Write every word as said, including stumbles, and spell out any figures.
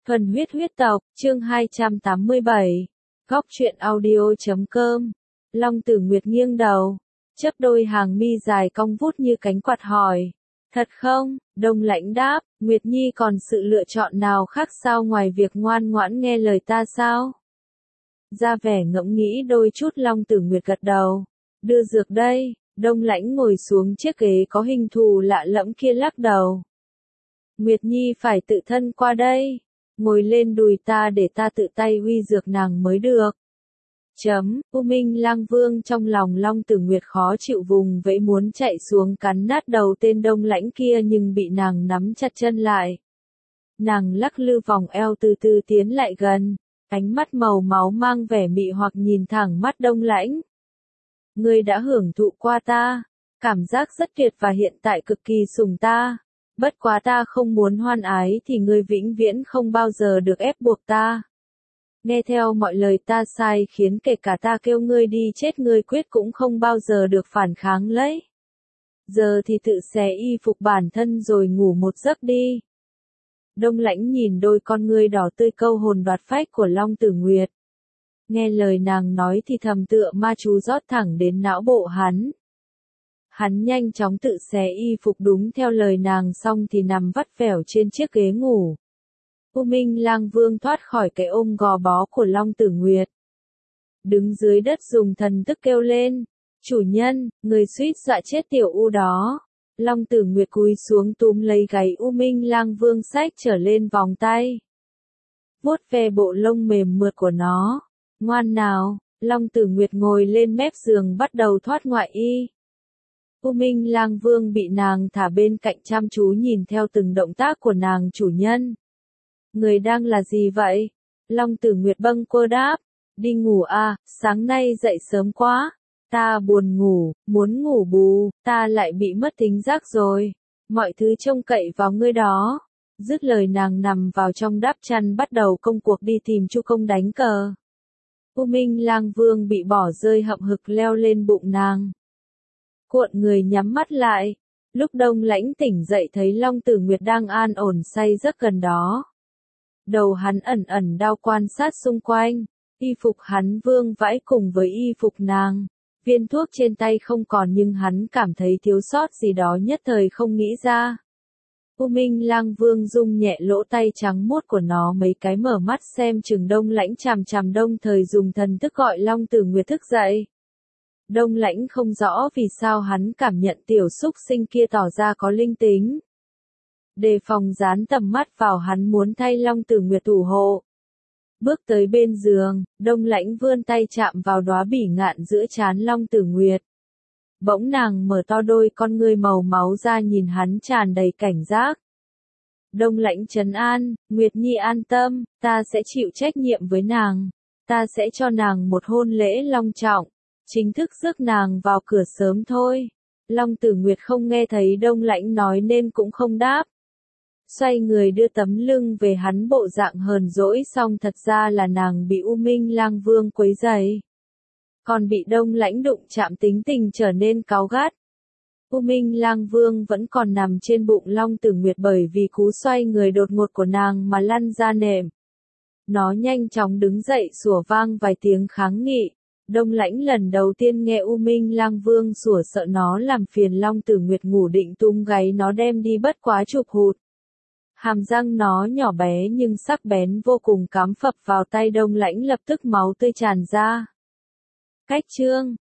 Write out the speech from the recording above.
Thuần huyết huyết tộc, chương hai trăm tám mươi bảy. Góc truyện audio.com. Long Tử Nguyệt nghiêng đầu, chớp đôi hàng mi dài cong vút như cánh quạt hỏi. Thật không? Đông Lãnh đáp, Nguyệt Nhi còn sự lựa chọn nào khác sao ngoài việc ngoan ngoãn nghe lời ta sao? Ra vẻ ngẫm nghĩ đôi chút Long Tử Nguyệt gật đầu. Đưa dược đây. Đông Lãnh ngồi xuống chiếc ghế có hình thù lạ lẫm kia lắc đầu. Nguyệt Nhi phải tự thân qua đây. Ngồi lên đùi ta để ta tự tay uy dược nàng mới được. Chấm, U Minh Lang Vương trong lòng Long Tử Nguyệt khó chịu vùng vẫy muốn chạy xuống cắn nát đầu tên Đông Lãnh kia nhưng bị nàng nắm chặt chân lại. Nàng lắc lư vòng eo từ từ tiến lại gần, ánh mắt màu máu mang vẻ mị hoặc nhìn thẳng mắt Đông Lãnh. Ngươi đã hưởng thụ qua ta, cảm giác rất tuyệt và hiện tại cực kỳ sủng ta. Bất quá ta không muốn hoan ái thì ngươi vĩnh viễn không bao giờ được ép buộc ta. Nghe theo mọi lời ta sai khiến kể cả ta kêu ngươi đi chết ngươi quyết cũng không bao giờ được phản kháng lấy. Giờ thì tự xé y phục bản thân rồi ngủ một giấc đi. Đông Lãnh nhìn đôi con ngươi đỏ tươi câu hồn đoạt phách của Long Tử Nguyệt. Nghe lời nàng nói thì thầm tựa ma chú rót thẳng đến não bộ hắn. Hắn nhanh chóng tự xé y phục đúng theo lời nàng xong thì nằm vắt vẻo trên chiếc ghế ngủ. U Minh Lang Vương thoát khỏi cái ôm gò bó của Long Tử Nguyệt. Đứng dưới đất dùng thần thức kêu lên. Chủ nhân, người suýt dọa chết tiểu U đó. Long Tử Nguyệt cúi xuống túm lấy gáy U Minh Lang Vương xách trở lên vòng tay. Vuốt ve bộ lông mềm mượt của nó. Ngoan nào, Long Tử Nguyệt ngồi lên mép giường bắt đầu thoát ngoại y. U Minh Lang Vương bị nàng thả bên cạnh chăm chú nhìn theo từng động tác của nàng chủ nhân. Người đang là gì vậy? Long Tử Nguyệt bâng quơ đáp. Đi ngủ à, sáng nay dậy sớm quá. Ta buồn ngủ, muốn ngủ bù, ta lại bị mất thính giác rồi. Mọi thứ trông cậy vào ngươi đó. Dứt lời nàng nằm vào trong đáp chăn bắt đầu công cuộc đi tìm Chu Công đánh cờ. U Minh Lang Vương bị bỏ rơi hậm hực leo lên bụng nàng. Cuộn người nhắm mắt lại. Lúc Đông Lãnh tỉnh dậy thấy Long Tử Nguyệt đang an ổn say giấc gần đó. Đầu hắn ẩn ẩn đau quan sát xung quanh. Y phục hắn vương vãi cùng với y phục nàng. Viên thuốc trên tay không còn nhưng hắn cảm thấy thiếu sót gì đó nhất thời không nghĩ ra. U Minh Lang Vương rung nhẹ lỗ tay trắng muốt của nó mấy cái mở mắt xem chừng Đông Lãnh chằm chằm đồng thời dùng thần thức gọi Long Tử Nguyệt thức dậy. Đông Lãnh không rõ vì sao hắn cảm nhận tiểu súc sinh kia tỏ ra có linh tính. Đề phòng dán tầm mắt vào hắn muốn thay Long Tử Nguyệt thủ hộ. Bước tới bên giường, Đông Lãnh vươn tay chạm vào đóa bỉ ngạn giữa trán Long Tử Nguyệt. Bỗng nàng mở to đôi con ngươi màu máu ra nhìn hắn tràn đầy cảnh giác. Đông Lãnh trấn an, Nguyệt Nhi an tâm, ta sẽ chịu trách nhiệm với nàng. Ta sẽ cho nàng một hôn lễ long trọng. Chính thức rước nàng vào cửa sớm thôi. Long Tử Nguyệt không nghe thấy Đông Lãnh nói nên cũng không đáp. Xoay người đưa tấm lưng về hắn bộ dạng hờn dỗi xong thật ra là nàng bị U Minh Lang Vương quấy rầy. Còn bị Đông Lãnh đụng chạm tính tình trở nên cáu gắt. U Minh Lang Vương vẫn còn nằm trên bụng Long Tử Nguyệt bởi vì cú xoay người đột ngột của nàng mà lăn ra nệm. Nó nhanh chóng đứng dậy sủa vang vài tiếng kháng nghị. Đông Lãnh lần đầu tiên nghe U Minh Lang Vương sủa sợ nó làm phiền Long Tử Nguyệt ngủ định túm gáy nó đem đi bất quá chụp hụt. Hàm răng nó nhỏ bé nhưng sắc bén vô cùng cắm phập vào tay Đông Lãnh lập tức máu tươi tràn ra. Cách chương